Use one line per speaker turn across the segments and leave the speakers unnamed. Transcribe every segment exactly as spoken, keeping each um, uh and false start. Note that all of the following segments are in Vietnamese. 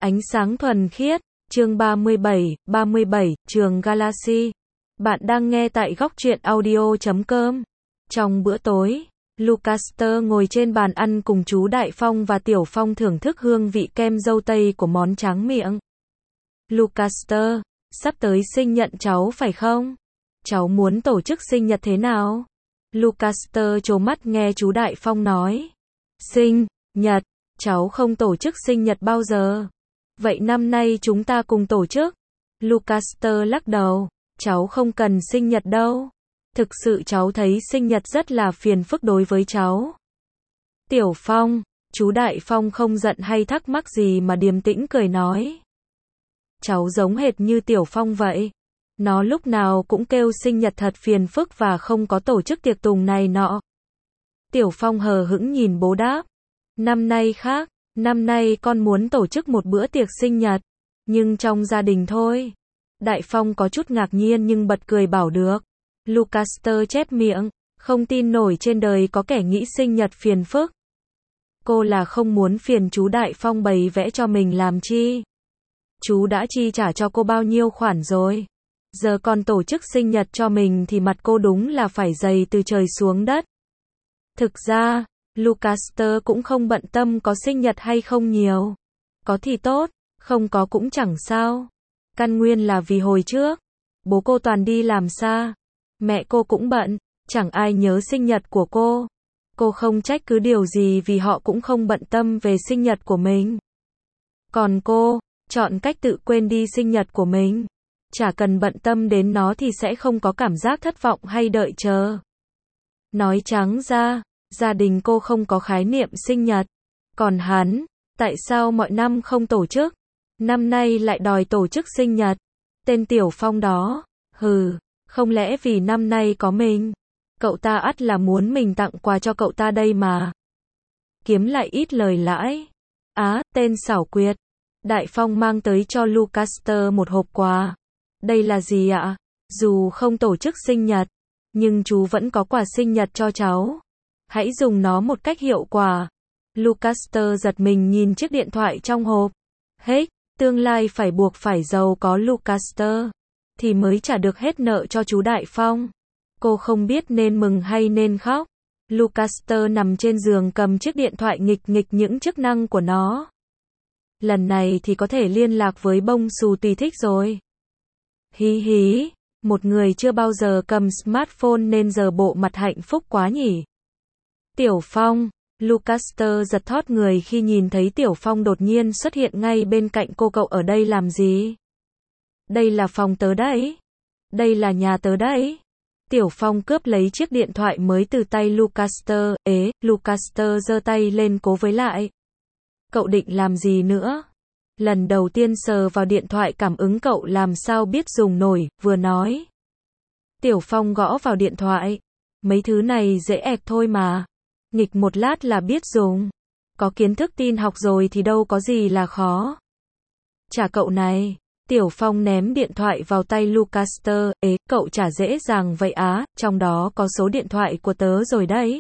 Ánh sáng thuần khiết, chương ba mươi bảy, ba mươi bảy, trường Galaxy. Bạn đang nghe tại góc truyện audio chấm com. Trong bữa tối, Lucaster ngồi trên bàn ăn cùng chú Đại Phong và Tiểu Phong thưởng thức hương vị kem dâu tây của món tráng miệng. Lucaster, sắp tới sinh nhật cháu phải không? Cháu muốn tổ chức sinh nhật thế nào? Lucaster trố mắt nghe chú Đại Phong nói. Sinh nhật, cháu không tổ chức sinh nhật bao giờ. Vậy năm nay chúng ta cùng tổ chức. Lucaster lắc đầu, cháu không cần sinh nhật đâu. Thực sự cháu thấy sinh nhật rất là phiền phức đối với cháu. Tiểu Phong, chú Đại Phong không giận hay thắc mắc gì mà điềm tĩnh cười nói. Cháu giống hệt như Tiểu Phong vậy. Nó lúc nào cũng kêu sinh nhật thật phiền phức và không có tổ chức tiệc tùng này nọ. Tiểu Phong hờ hững nhìn bố đáp. Năm nay khác, năm nay con muốn tổ chức một bữa tiệc sinh nhật, nhưng trong gia đình thôi. Đại Phong có chút ngạc nhiên nhưng bật cười bảo được. Lucaster chép miệng, không tin nổi trên đời có kẻ nghĩ sinh nhật phiền phức. Cô là không muốn phiền chú Đại Phong bày vẽ cho mình làm chi. Chú đã chi trả cho cô bao nhiêu khoản rồi. Giờ còn tổ chức sinh nhật cho mình thì mặt cô đúng là phải dày từ trời xuống đất. Thực ra, Lucaster cũng không bận tâm có sinh nhật hay không nhiều. Có thì tốt, không có cũng chẳng sao. Căn nguyên là vì hồi trước, bố cô toàn đi làm xa. Mẹ cô cũng bận, chẳng ai nhớ sinh nhật của cô. Cô không trách cứ điều gì vì họ cũng không bận tâm về sinh nhật của mình. Còn cô, chọn cách tự quên đi sinh nhật của mình. Chả cần bận tâm đến nó thì sẽ không có cảm giác thất vọng hay đợi chờ. Nói trắng ra, gia đình cô không có khái niệm sinh nhật. Còn hắn, tại sao mọi năm không tổ chức? Năm nay lại đòi tổ chức sinh nhật. Tên Tiểu Phong đó, hừ, không lẽ vì năm nay có mình? Cậu ta ắt là muốn mình tặng quà cho cậu ta đây mà. Kiếm lại ít lời lãi. Á, tên xảo quyệt. Đại Phong mang tới cho Lucaster một hộp quà. Đây là gì ạ? Dù không tổ chức sinh nhật, nhưng chú vẫn có quà sinh nhật cho cháu. Hãy dùng nó một cách hiệu quả. Lucaster giật mình nhìn chiếc điện thoại trong hộp. Hết, tương lai phải buộc phải giàu có Lucaster, thì mới trả được hết nợ cho chú Đại Phong. Cô không biết nên mừng hay nên khóc. Lucaster nằm trên giường cầm chiếc điện thoại nghịch nghịch những chức năng của nó. Lần này thì có thể liên lạc với bông xù tùy thích rồi. Hí hí, một người chưa bao giờ cầm smartphone nên giờ bộ mặt hạnh phúc quá nhỉ. Tiểu Phong, Lucaster giật thót người khi nhìn thấy Tiểu Phong đột nhiên xuất hiện ngay bên cạnh cô. Cậu ở đây làm gì? Đây là phòng tớ đấy. Đây là nhà tớ đấy. Tiểu Phong cướp lấy chiếc điện thoại mới từ tay Lucaster. Ế, Lucaster giơ tay lên cố với lại. Cậu định làm gì nữa? Lần đầu tiên sờ vào điện thoại cảm ứng cậu làm sao biết dùng nổi, vừa nói. Tiểu Phong gõ vào điện thoại. Mấy thứ này dễ ẹc thôi mà. Nghịch một lát là biết dùng. Có kiến thức tin học rồi thì đâu có gì là khó. Trả cậu này. Tiểu Phong ném điện thoại vào tay Lucaster. Ế, cậu trả dễ dàng vậy á, trong đó có số điện thoại của tớ rồi đấy.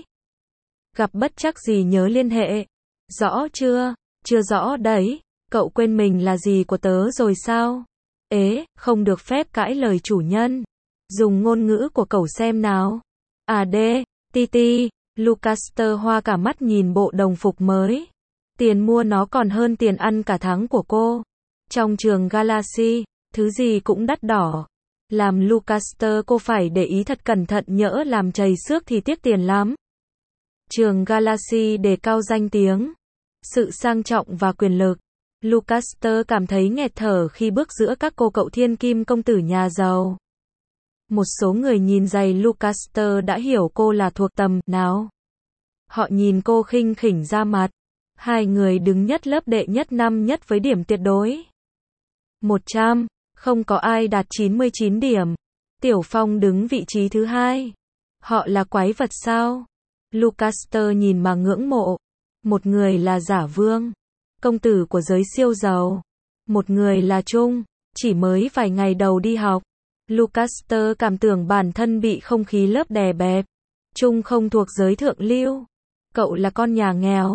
Gặp bất chắc gì nhớ liên hệ. Rõ chưa? Chưa rõ đấy. Cậu quên mình là gì của tớ rồi sao? Ế, không được phép cãi lời chủ nhân. Dùng ngôn ngữ của cậu xem nào. À đê, ti ti. Lucaster hoa cả mắt nhìn bộ đồng phục mới. Tiền mua nó còn hơn tiền ăn cả tháng của cô. Trong trường Galaxy, thứ gì cũng đắt đỏ. Làm Lucaster cô phải để ý thật cẩn thận, nhỡ làm chầy xước thì tiếc tiền lắm. Trường Galaxy đề cao danh tiếng, sự sang trọng và quyền lực. Lucaster cảm thấy nghẹt thở khi bước giữa các cô cậu thiên kim công tử nhà giàu. Một số người nhìn giày Lucaster đã hiểu cô là thuộc tầm nào. Họ nhìn cô khinh khỉnh ra mặt. Hai người đứng nhất lớp đệ nhất năm nhất với điểm tuyệt đối. một trăm, không có ai đạt chín mươi chín điểm. Tiểu Phong đứng vị trí thứ hai. Họ là quái vật sao? Lucaster nhìn mà ngưỡng mộ. Một người là Giả Vương, công tử của giới siêu giàu. Một người là Trung, chỉ mới vài ngày đầu đi học. Lucaster cảm tưởng bản thân bị không khí lớp đè bẹp. Trung không thuộc giới thượng lưu. Cậu là con nhà nghèo.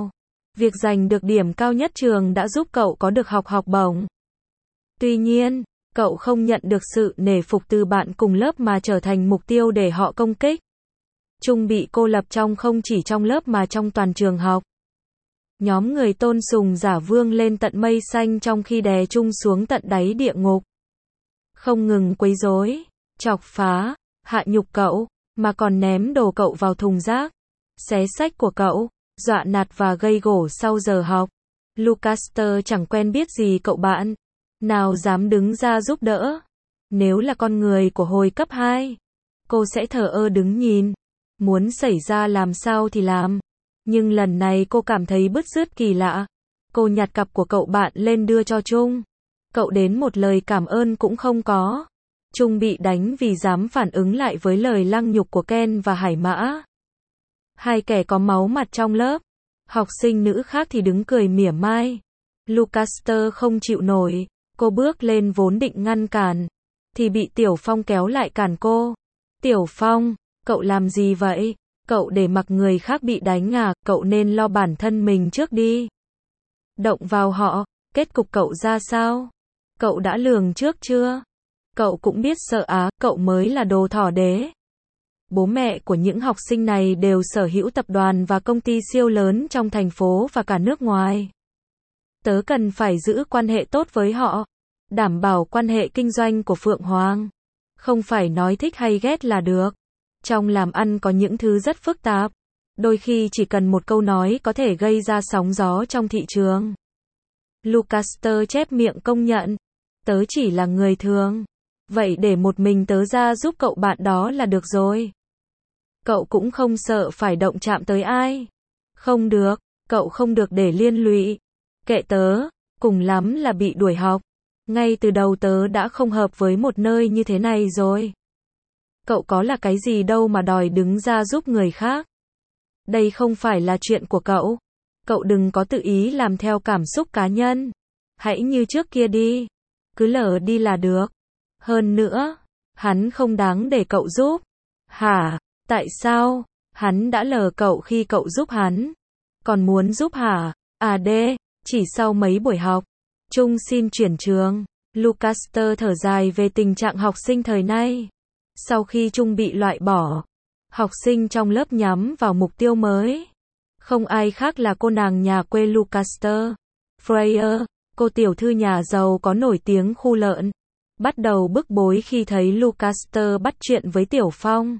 Việc giành được điểm cao nhất trường đã giúp cậu có được học học bổng. Tuy nhiên, cậu không nhận được sự nể phục từ bạn cùng lớp mà trở thành mục tiêu để họ công kích. Trung bị cô lập trong không chỉ trong lớp mà trong toàn trường học. Nhóm người tôn sùng giả vương lên tận mây xanh trong khi đè Trung xuống tận đáy địa ngục. Không ngừng quấy rối, chọc phá, hạ nhục cậu, mà còn ném đồ cậu vào thùng rác, xé sách của cậu, dọa nạt và gây gổ sau giờ học. Lucaster chẳng quen biết gì cậu bạn, nào dám đứng ra giúp đỡ. Nếu là con người của hồi cấp hai, cô sẽ thờ ơ đứng nhìn, muốn xảy ra làm sao thì làm. Nhưng lần này cô cảm thấy bứt rứt kỳ lạ. Cô nhặt cặp của cậu bạn lên đưa cho Trung. Cậu đến một lời cảm ơn cũng không có. Trung bị đánh vì dám phản ứng lại với lời lăng nhục của Ken và Hải Mã. Hai kẻ có máu mặt trong lớp. Học sinh nữ khác thì đứng cười mỉa mai. Lucaster không chịu nổi. Cô bước lên vốn định ngăn cản, thì bị Tiểu Phong kéo lại cản cô. Tiểu Phong, cậu làm gì vậy? Cậu để mặc người khác bị đánh à? Cậu nên lo bản thân mình trước đi. Động vào họ, kết cục cậu ra sao? Cậu đã lường trước chưa? Cậu cũng biết sợ á, cậu mới là đồ thỏ đế. Bố mẹ của những học sinh này đều sở hữu tập đoàn và công ty siêu lớn trong thành phố và cả nước ngoài. Tớ cần phải giữ quan hệ tốt với họ, đảm bảo quan hệ kinh doanh của Phượng Hoàng. Không phải nói thích hay ghét là được. Trong làm ăn có những thứ rất phức tạp. Đôi khi chỉ cần một câu nói có thể gây ra sóng gió trong thị trường. Lucaster chép miệng công nhận. Tớ chỉ là người thường. Vậy để một mình tớ ra giúp cậu bạn đó là được rồi. Cậu cũng không sợ phải động chạm tới ai. Không được, cậu không được để liên lụy. Kệ tớ, cùng lắm là bị đuổi học. Ngay từ đầu tớ đã không hợp với một nơi như thế này rồi. Cậu có là cái gì đâu mà đòi đứng ra giúp người khác. Đây không phải là chuyện của cậu. Cậu đừng có tự ý làm theo cảm xúc cá nhân. Hãy như trước kia đi. Cứ lờ đi là được. Hơn nữa, hắn không đáng để cậu giúp. Hả? Tại sao? Hắn đã lờ cậu khi cậu giúp hắn. Còn muốn giúp hả? À đê, chỉ sau mấy buổi học. Trung xin chuyển trường. Lucaster thở dài về tình trạng học sinh thời nay. Sau khi Trung bị loại bỏ, học sinh trong lớp nhắm vào mục tiêu mới. Không ai khác là cô nàng nhà quê Lucaster. Freya, cô tiểu thư nhà giàu có nổi tiếng khu lợn. Bắt đầu bức bối khi thấy Lucaster bắt chuyện với Tiểu Phong.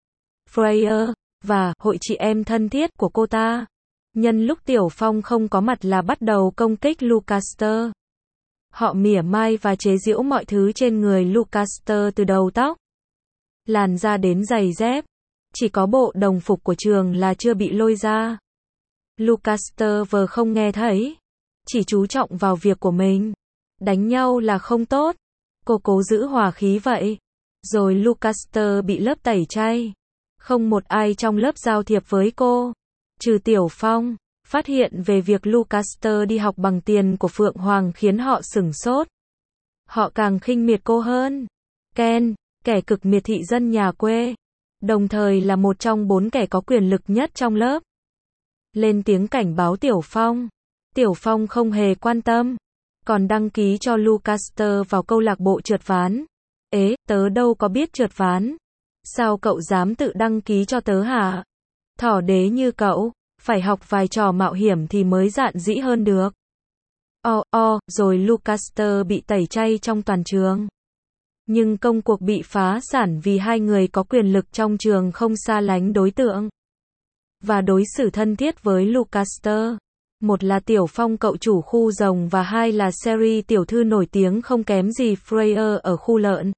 Freya, và hội chị em thân thiết của cô ta. Nhân lúc Tiểu Phong không có mặt là bắt đầu công kích Lucaster. Họ mỉa mai và chế giễu mọi thứ trên người Lucaster từ đầu tóc, làn da đến giày dép. Chỉ có bộ đồng phục của trường là chưa bị lôi ra. Lucaster vừa không nghe thấy, chỉ chú trọng vào việc của mình. Đánh nhau là không tốt. Cô cố giữ hòa khí vậy. Rồi Lucaster bị lớp tẩy chay. Không một ai trong lớp giao thiệp với cô, trừ Tiểu Phong. Phát hiện về việc Lucaster đi học bằng tiền của Phượng Hoàng khiến họ sửng sốt. Họ càng khinh miệt cô hơn. Ken, kẻ cực miệt thị dân nhà quê, đồng thời là một trong bốn kẻ có quyền lực nhất trong lớp, lên tiếng cảnh báo Tiểu Phong. Tiểu Phong không hề quan tâm, còn đăng ký cho Lucaster vào câu lạc bộ trượt ván. Ế, tớ đâu có biết trượt ván. Sao cậu dám tự đăng ký cho tớ hả? Thỏ đế như cậu, phải học vài trò mạo hiểm thì mới dạn dĩ hơn được. O, o, rồi Lucaster bị tẩy chay trong toàn trường. Nhưng công cuộc bị phá sản vì hai người có quyền lực trong trường không xa lánh đối tượng và đối xử thân thiết với Lucaster. Một là Tiểu Phong cậu chủ khu rồng và hai là Sherry tiểu thư nổi tiếng không kém gì Freya ở khu lợn.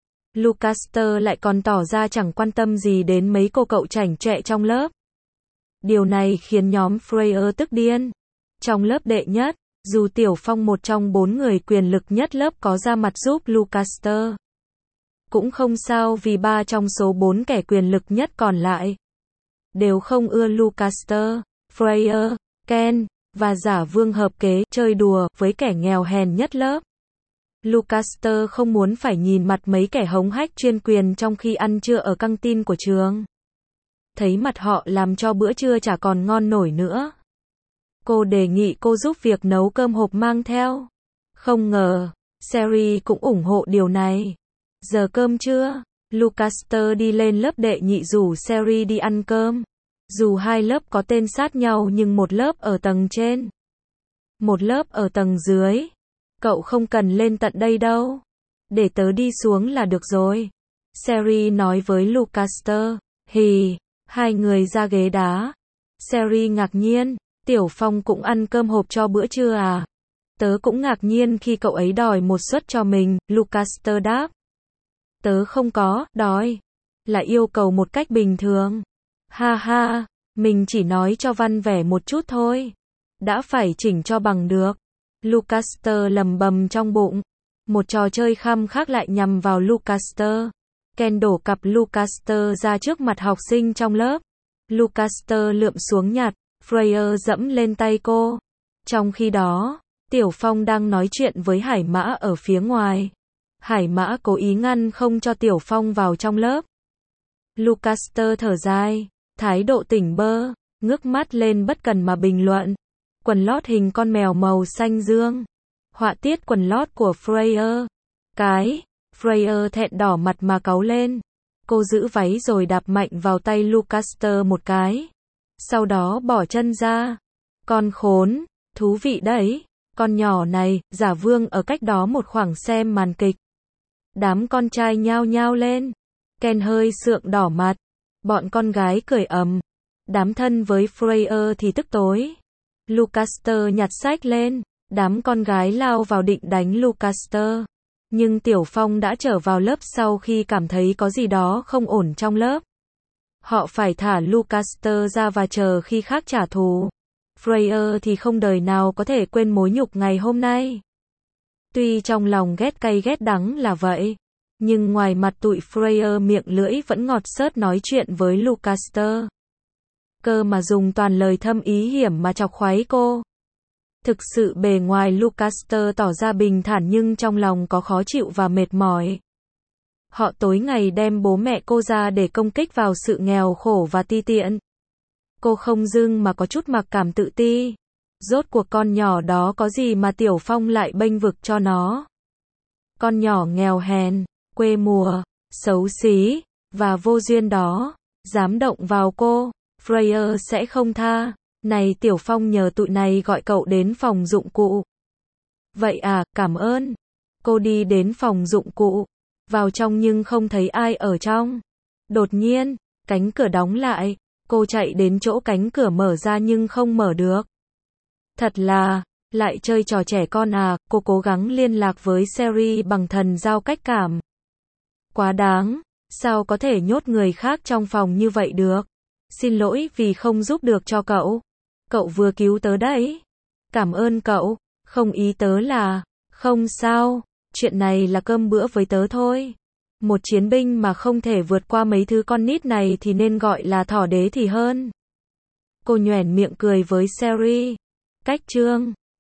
Lucaster lại còn tỏ ra chẳng quan tâm gì đến mấy cô cậu chảnh chọe trong lớp. Điều này khiến nhóm Freya tức điên. Trong lớp đệ nhất, dù Tiểu Phong một trong bốn người quyền lực nhất lớp có ra mặt giúp Lucaster, cũng không sao vì ba trong số bốn kẻ quyền lực nhất còn lại đều không ưa Lucaster. Freya, Ken và Giả Vương hợp kế chơi đùa với kẻ nghèo hèn nhất lớp. Lucaster không muốn phải nhìn mặt mấy kẻ hống hách chuyên quyền trong khi ăn trưa ở căng tin của trường. Thấy mặt họ làm cho bữa trưa chả còn ngon nổi nữa. Cô đề nghị cô giúp việc nấu cơm hộp mang theo. Không ngờ, Sherry cũng ủng hộ điều này. Giờ cơm trưa, Lucaster đi lên lớp đệ nhị rủ Sherry đi ăn cơm. Dù hai lớp có tên sát nhau nhưng một lớp ở tầng trên, một lớp ở tầng dưới. Cậu không cần lên tận đây đâu. Để tớ đi xuống là được rồi. Sherry nói với Lucaster. Hì, hai người ra ghế đá. Sherry ngạc nhiên. Tiểu Phong cũng ăn cơm hộp cho bữa trưa à? Tớ cũng ngạc nhiên khi cậu ấy đòi một suất cho mình, Lucaster đáp. Tớ không có, đòi. Là yêu cầu một cách bình thường. Ha ha, mình chỉ nói cho văn vẻ một chút thôi. Đã phải chỉnh cho bằng được. Lucaster lầm bầm trong bụng. Một trò chơi khăm khác lại nhằm vào Lucaster. Ken đổ cặp Lucaster ra trước mặt học sinh trong lớp. Lucaster lượm xuống nhặt. Freya dẫm lên tay cô. Trong khi đó, Tiểu Phong đang nói chuyện với Hải Mã ở phía ngoài. Hải Mã cố ý ngăn không cho Tiểu Phong vào trong lớp. Lucaster thở dài, thái độ tỉnh bơ, ngước mắt lên bất cần mà bình luận. Quần lót hình con mèo màu xanh dương. Họa tiết quần lót của Freya. Cái, Freya thẹn đỏ mặt mà cáu lên. Cô giữ váy rồi đạp mạnh vào tay Lucaster một cái. Sau đó bỏ chân ra. Con khốn, thú vị đấy. Con nhỏ này, giả vương ở cách đó một khoảng xem màn kịch. Đám con trai nhao nhao lên. Ken hơi sượng đỏ mặt. Bọn con gái cười ầm. Đám thân với Freya thì tức tối. Lucaster nhặt sách lên. Đám con gái lao vào định đánh Lucaster. Nhưng Tiểu Phong đã trở vào lớp sau khi cảm thấy có gì đó không ổn trong lớp. Họ phải thả Lucaster ra và chờ khi khác trả thù. Freya thì không đời nào có thể quên mối nhục ngày hôm nay. Tuy trong lòng ghét cay ghét đắng là vậy, nhưng ngoài mặt tụi Freya miệng lưỡi vẫn ngọt xớt nói chuyện với Lucaster. Cơ mà dùng toàn lời thâm ý hiểm mà chọc khoái cô. Thực sự bề ngoài Lucaster tỏ ra bình thản nhưng trong lòng có khó chịu và mệt mỏi. Họ tối ngày đem bố mẹ cô ra để công kích vào sự nghèo khổ và ti tiện. Cô không dưng mà có chút mặc cảm tự ti. Rốt cuộc con nhỏ đó có gì mà Tiểu Phong lại bênh vực cho nó. Con nhỏ nghèo hèn, quê mùa, xấu xí, và vô duyên đó, dám động vào cô, Freya sẽ không tha. Này Tiểu Phong nhờ tụi này gọi cậu đến phòng dụng cụ. Vậy à, cảm ơn. Cô đi đến phòng dụng cụ. Vào trong nhưng không thấy ai ở trong. Đột nhiên, cánh cửa đóng lại. Cô chạy đến chỗ cánh cửa mở ra nhưng không mở được. Thật là, lại chơi trò trẻ con à, cô cố gắng liên lạc với Sherry bằng thần giao cách cảm. Quá đáng, sao có thể nhốt người khác trong phòng như vậy được? Xin lỗi vì không giúp được cho cậu. Cậu vừa cứu tớ đấy. Cảm ơn cậu, không ý tớ là, không sao, chuyện này là cơm bữa với tớ thôi. Một chiến binh mà không thể vượt qua mấy thứ con nít này thì nên gọi là thỏ đế thì hơn. Cô nhoẻn miệng cười với Sherry. Cách chương